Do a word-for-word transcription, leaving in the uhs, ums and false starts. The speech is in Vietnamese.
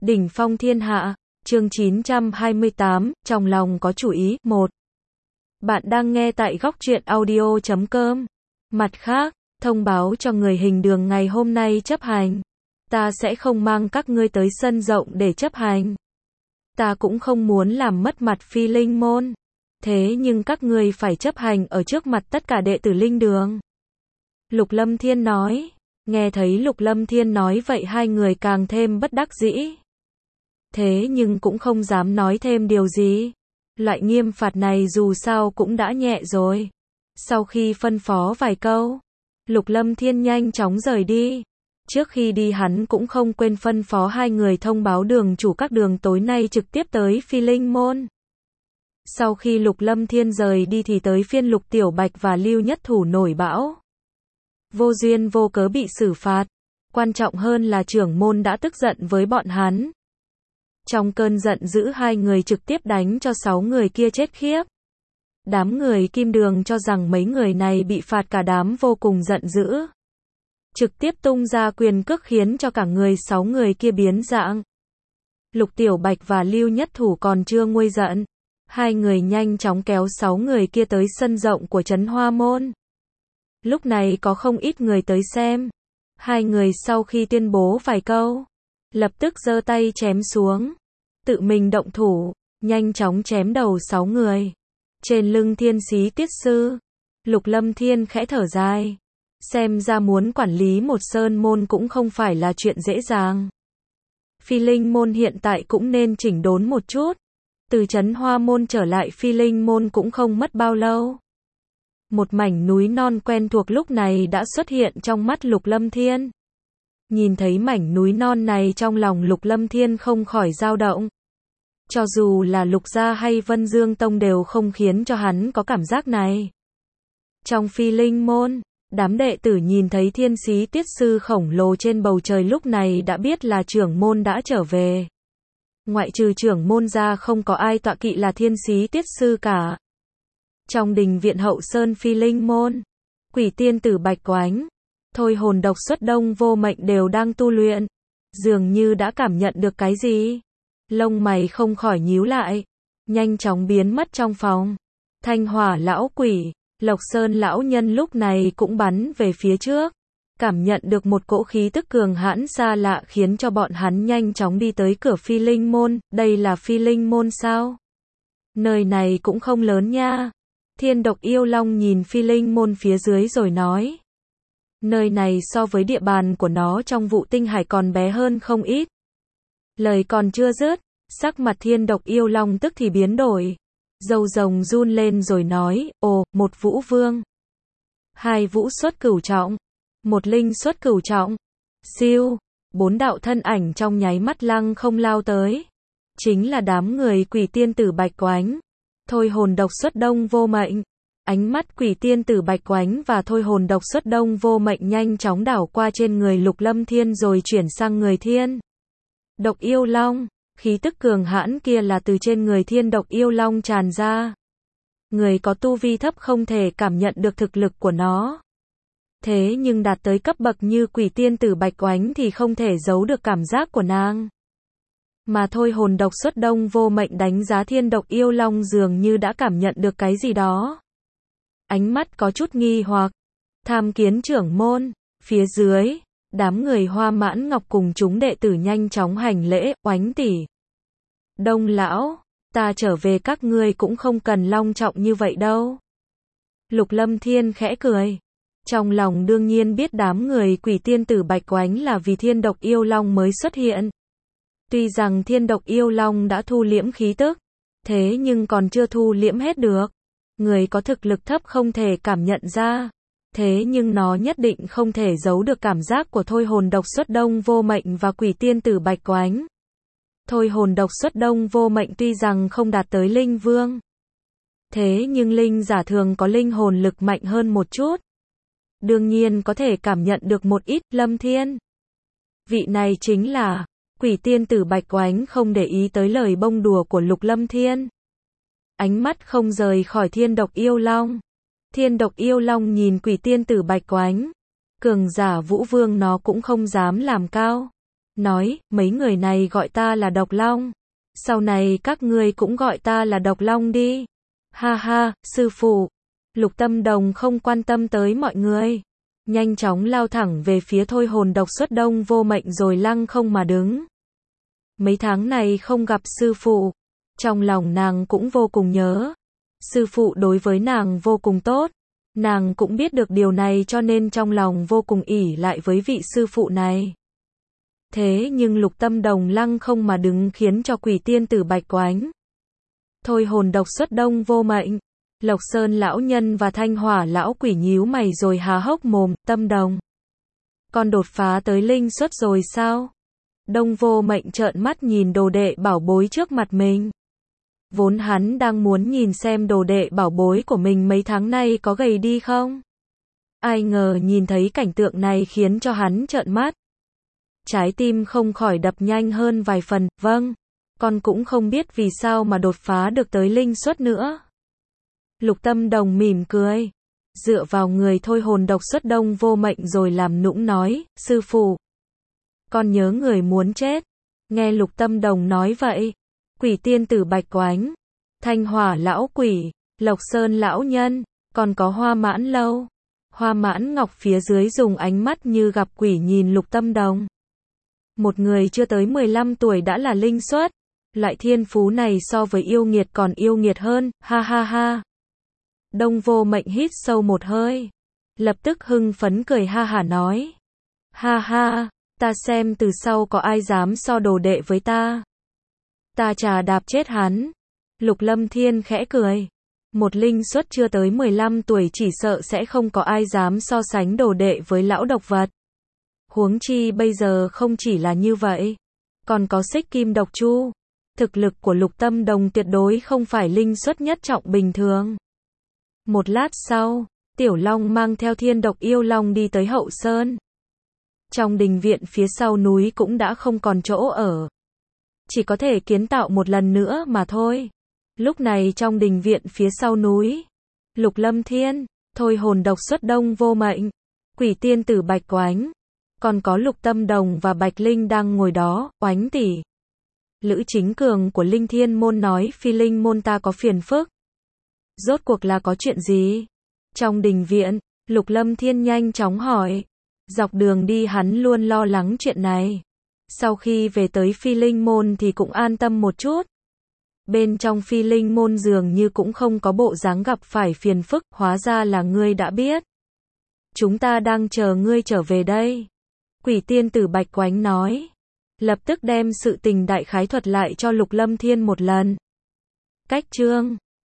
Đỉnh phong thiên hạ, chương chín trăm hai mươi tám, trong lòng có chủ ý. một. Bạn đang nghe tại góc truyện audio chấm com. Mặt khác, thông báo cho người hình đường ngày hôm nay chấp hành. Ta sẽ không mang các ngươi tới sân rộng để chấp hành. Ta cũng không muốn làm mất mặt Phi Linh môn. Thế nhưng các ngươi phải chấp hành ở trước mặt tất cả đệ tử Linh đường. Lục Lâm Thiên nói. Nghe thấy Lục Lâm Thiên nói vậy hai người càng thêm bất đắc dĩ. Thế nhưng cũng không dám nói thêm điều gì. Loại nghiêm phạt này dù sao cũng đã nhẹ rồi. Sau khi phân phó vài câu, Lục Lâm Thiên nhanh chóng rời đi. Trước khi đi hắn cũng không quên phân phó hai người thông báo đường chủ các đường tối nay trực tiếp tới Phi Linh môn. Sau khi Lục Lâm Thiên rời đi thì tới phiên Lục Tiểu Bạch và Lưu Nhất Thủ nổi bão. Vô duyên vô cớ bị xử phạt. Quan trọng hơn là trưởng môn đã tức giận với bọn hắn. Trong cơn giận dữ hai người trực tiếp đánh cho sáu người kia chết khiếp. Đám người Kim Đường cho rằng mấy người này bị phạt cả đám vô cùng giận dữ. Trực tiếp tung ra quyền cước khiến cho cả người sáu người kia biến dạng. Lục Tiểu Bạch và Lưu Nhất Thủ còn chưa nguôi giận. Hai người nhanh chóng kéo sáu người kia tới sân rộng của Trấn Hoa Môn. Lúc này có không ít người tới xem. Hai người sau khi tuyên bố vài câu, lập tức giơ tay chém xuống. Tự mình động thủ, nhanh chóng chém đầu sáu người. Trên lưng Thiên Xí Tiết Sư, Lục Lâm Thiên khẽ thở dài. Xem ra muốn quản lý một sơn môn cũng không phải là chuyện dễ dàng. Phi Linh môn hiện tại cũng nên chỉnh đốn một chút. Từ Trấn Hoa Môn trở lại Phi Linh môn cũng không mất bao lâu. Một mảnh núi non quen thuộc lúc này đã xuất hiện trong mắt Lục Lâm Thiên. Nhìn thấy mảnh núi non này trong lòng Lục Lâm Thiên không khỏi dao động. Cho dù là Lục Gia hay Vân Dương Tông đều không khiến cho hắn có cảm giác này. Trong Phi Linh môn, đám đệ tử nhìn thấy Thiên Xí Tiết Sư khổng lồ trên bầu trời lúc này đã biết là trưởng môn đã trở về. Ngoại trừ trưởng môn ra không có ai tọa kỵ là Thiên Xí Tiết Sư cả. Trong đình viện hậu sơn Phi Linh môn, Quỷ Tiên Tử Bạch Oánh, Thôi Hồn Độc Xuất Đông Vô Mệnh đều đang tu luyện. Dường như đã cảm nhận được cái gì. Lông mày không khỏi nhíu lại, nhanh chóng biến mất trong phòng. Thanh Hỏa lão quỷ, Lộc Sơn lão nhân lúc này cũng bắn về phía trước. Cảm nhận được một cỗ khí tức cường hãn xa lạ khiến cho bọn hắn nhanh chóng đi tới cửa Phi Linh môn. Đây là Phi Linh môn sao? Nơi này cũng không lớn nha. Thiên Độc Yêu Long nhìn Phi Linh môn phía dưới rồi nói. Nơi này so với địa bàn của nó trong Vụ Tinh Hải còn bé hơn không ít. Lời còn chưa dứt, sắc mặt Thiên Độc Yêu Long tức thì biến đổi. Râu rồng run lên rồi nói, ồ, một vũ vương. Hai vũ xuất cửu trọng. Một linh xuất cửu trọng. Siêu, bốn đạo thân ảnh trong nháy mắt lăng không lao tới. Chính là đám người Quỷ Tiên Tử Bạch Oánh. Thôi Hồn Độc Xuất Đông Vô Mệnh. Ánh mắt Quỷ Tiên Tử Bạch Oánh và Thôi Hồn Độc Xuất Đông Vô Mệnh nhanh chóng đảo qua trên người Lục Lâm Thiên rồi chuyển sang người Thiên Độc Yêu Long. Khí tức cường hãn kia là từ trên người Thiên Độc Yêu Long tràn ra. Người có tu vi thấp không thể cảm nhận được thực lực của nó. Thế nhưng đạt tới cấp bậc như Quỷ Tiên Tử Bạch Oánh thì không thể giấu được cảm giác của nàng. Mà Thôi Hồn Độc Xuất Đông Vô Mệnh đánh giá Thiên Độc Yêu Long dường như đã cảm nhận được cái gì đó. Ánh mắt có chút nghi hoặc. Tham Kiến trưởng môn. Phía dưới, đám người Hoa Mãn Ngọc cùng chúng đệ tử nhanh chóng hành lễ. Oánh tỷ, Đông lão, ta trở về các ngươi cũng không cần long trọng như vậy đâu. Lục Lâm Thiên khẽ cười. Trong lòng đương nhiên biết đám người Quỷ Tiên Tử Bạch Oánh là vì Thiên Độc Yêu Long mới xuất hiện. Tuy rằng Thiên Độc Yêu Long đã thu liễm khí tức, thế nhưng còn chưa thu liễm hết được. Người có thực lực thấp không thể cảm nhận ra. Thế nhưng nó nhất định không thể giấu được cảm giác của Thôi Hồn Độc Xuất Đông Vô Mệnh và Quỷ Tiên Tử Bạch Oánh. Thôi Hồn Độc Xuất Đông Vô Mệnh tuy rằng không đạt tới linh vương. Thế nhưng linh giả thường có linh hồn lực mạnh hơn một chút. Đương nhiên có thể cảm nhận được một ít. Lâm Thiên, vị này chính là Quỷ Tiên Tử Bạch Oánh không để ý tới lời bông đùa của Lục Lâm Thiên. Ánh mắt không rời khỏi Thiên Độc Yêu Long. Thiên Độc Yêu Long nhìn Quỷ Tiên Tử Bạch Oánh. Cường giả vũ vương nó cũng không dám làm cao. nói, mấy người này gọi ta là Độc Long. Sau này các ngươi cũng gọi ta là Độc Long đi. Ha ha, sư phụ. Lục Tâm Đồng không quan tâm tới mọi người. Nhanh chóng lao thẳng về phía thôi hồn độc xuất Đông Vô Mệnh rồi lăng không mà đứng. Mấy tháng này không gặp sư phụ. Trong lòng nàng cũng vô cùng nhớ. Sư phụ đối với nàng vô cùng tốt. Nàng cũng biết được điều này cho nên trong lòng vô cùng ỷ lại với vị sư phụ này. Thế nhưng Lục Tâm Đồng lăng không mà đứng khiến cho Quỷ Tiên Tử Bạch Oánh, thôi hồn độc xuất Đông Vô Mệnh, Lộc Sơn lão nhân và Thanh Hỏa lão quỷ nhíu mày rồi há hốc mồm. Tâm Đồng, con đột phá tới linh xuất rồi sao? Đông Vô Mệnh trợn mắt nhìn đồ đệ bảo bối trước mặt mình. Vốn hắn đang muốn nhìn xem đồ đệ bảo bối của mình mấy tháng nay có gầy đi không. Ai ngờ nhìn thấy cảnh tượng này khiến cho hắn trợn mắt. Trái tim không khỏi đập nhanh hơn vài phần. Vâng, con cũng không biết vì sao mà đột phá được tới linh xuất nữa. Lục Tâm Đồng mỉm cười, dựa vào người thôi hồn độc xuất Đông Vô Mệnh rồi làm nũng nói, sư phụ, con nhớ người muốn chết. Nghe Lục Tâm Đồng nói vậy, Quỷ Tiên Tử Bạch Oánh, Thanh Hỏa lão quỷ, Lộc Sơn lão nhân, còn có Hoa Mãn Lâu, Hoa Mãn Ngọc phía dưới dùng ánh mắt như gặp quỷ nhìn Lục Tâm Đồng. Một người chưa tới mười lăm tuổi đã là linh xuất, loại thiên phú này so với yêu nghiệt còn yêu nghiệt hơn. Ha ha ha. Đông Vô Mệnh hít sâu một hơi, lập tức hưng phấn cười ha hả nói, ha ha, ta xem từ sau có ai dám so đồ đệ với ta. Ta chà đạp chết hắn. Lục Lâm Thiên khẽ cười, một linh xuất chưa tới mười lăm tuổi chỉ sợ sẽ không có ai dám so sánh đồ đệ với lão độc vật. Huống chi bây giờ không chỉ là như vậy, còn có Xích Kim Độc Chu. Thực lực của Lục Tâm Đồng tuyệt đối không phải linh xuất nhất trọng bình thường. Một lát sau, Tiểu Long mang theo Thiên Độc Yêu Long đi tới Hậu Sơn. Trong đình viện phía sau núi cũng đã không còn chỗ ở, chỉ có thể kiến tạo một lần nữa mà thôi. Lúc này trong đình viện phía sau núi, Lục Lâm Thiên, thôi hồn độc xuất Đông Vô Mệnh, Quỷ Tiên Tử Bạch Oánh, còn có Lục Tâm Đồng và Bạch Linh đang ngồi đó. Oánh tỷ, Lữ Chính Cường của Linh Thiên môn nói Phi Linh môn ta có phiền phức. Rốt cuộc là có chuyện gì? Trong đình viện, Lục Lâm Thiên nhanh chóng hỏi. Dọc đường đi hắn luôn lo lắng chuyện này. Sau khi về tới Phi Linh môn thì cũng an tâm một chút. Bên trong Phi Linh môn dường như cũng không có bộ dáng gặp phải phiền phức, hóa ra là ngươi đã biết. Chúng ta đang chờ ngươi trở về đây. Quỷ Tiên Tử Bạch Oánh nói. Lập tức đem sự tình đại khái thuật lại cho Lục Lâm Thiên một lần. Cách chương